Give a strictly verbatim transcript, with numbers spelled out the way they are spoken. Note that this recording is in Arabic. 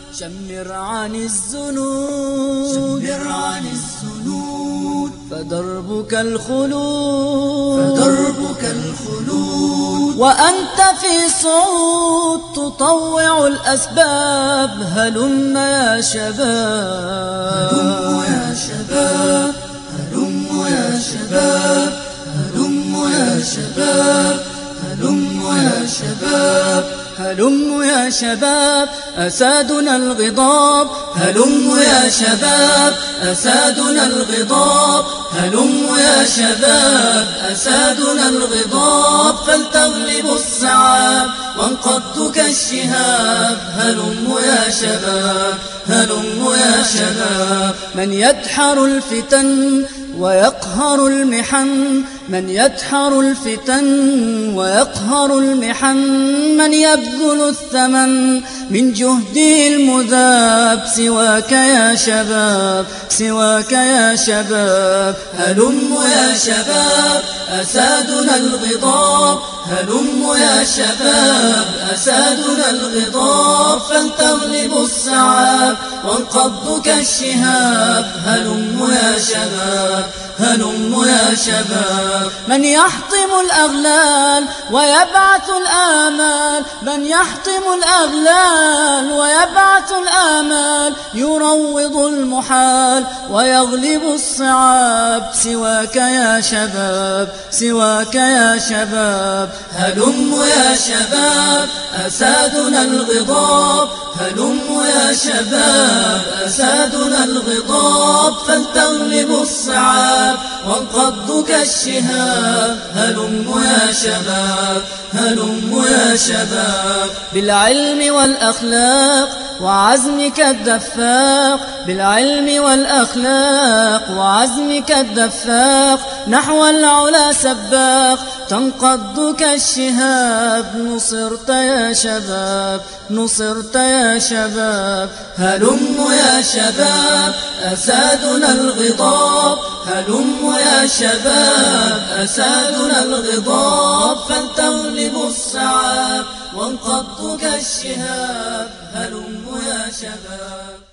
شمر عن الذنوب شمر عن الذنوب فدربك الخلود فدربك الخلود وأنت في صعود تطوع الأسباب هلم يا شباب هلم يا شباب هلم يا شباب هلم يا شباب هلم يا شباب هلم يا شباب أسادنا الغضاب هلم يا شباب أسادنا الغضاب هلم يا شباب أسادنا الغضاب فلتغلب الصعاب وانقض كالشهاب هلم يا شباب هلم يا شباب من يدحر الفتن ويقهر المحن من يدحر الفتن ويقهر المحن من يبذل الثمن من جهده المذاب سواك يا شباب سواك يا شباب هلم يا شباب أسادنا الغضاب هلم يا شباب أسادنا الغضاب فلتغلب الصعاب وانقض كالشهاب هلم يا شباب هلم يا شباب من يحطم الأغلال ويبعث الآمال من يحطم الأغلال ويبعث الآمال يروض المحال ويغلب الصعاب سواك يا شباب سواك يا شباب هلم يا شباب أسادنا الغضاب هلم يا شباب أسادنا الغضاب فلتغلب الصعاب وانقض كالشهاب هلم يا شباب هلم يا شباب بالعلم والأخلاق وعزمك الدفاق بالعلم والأخلاق وعزمك الدفاق نحو العلا سباق تنقض كالشهاب نصرت يا شباب نصرت يا شباب هلم يا شباب أسادنا الغضاب هلم يا شباب أسادنا الغضاب فلتغلب الصعاب وانقض كالشهاب هلم يا شباب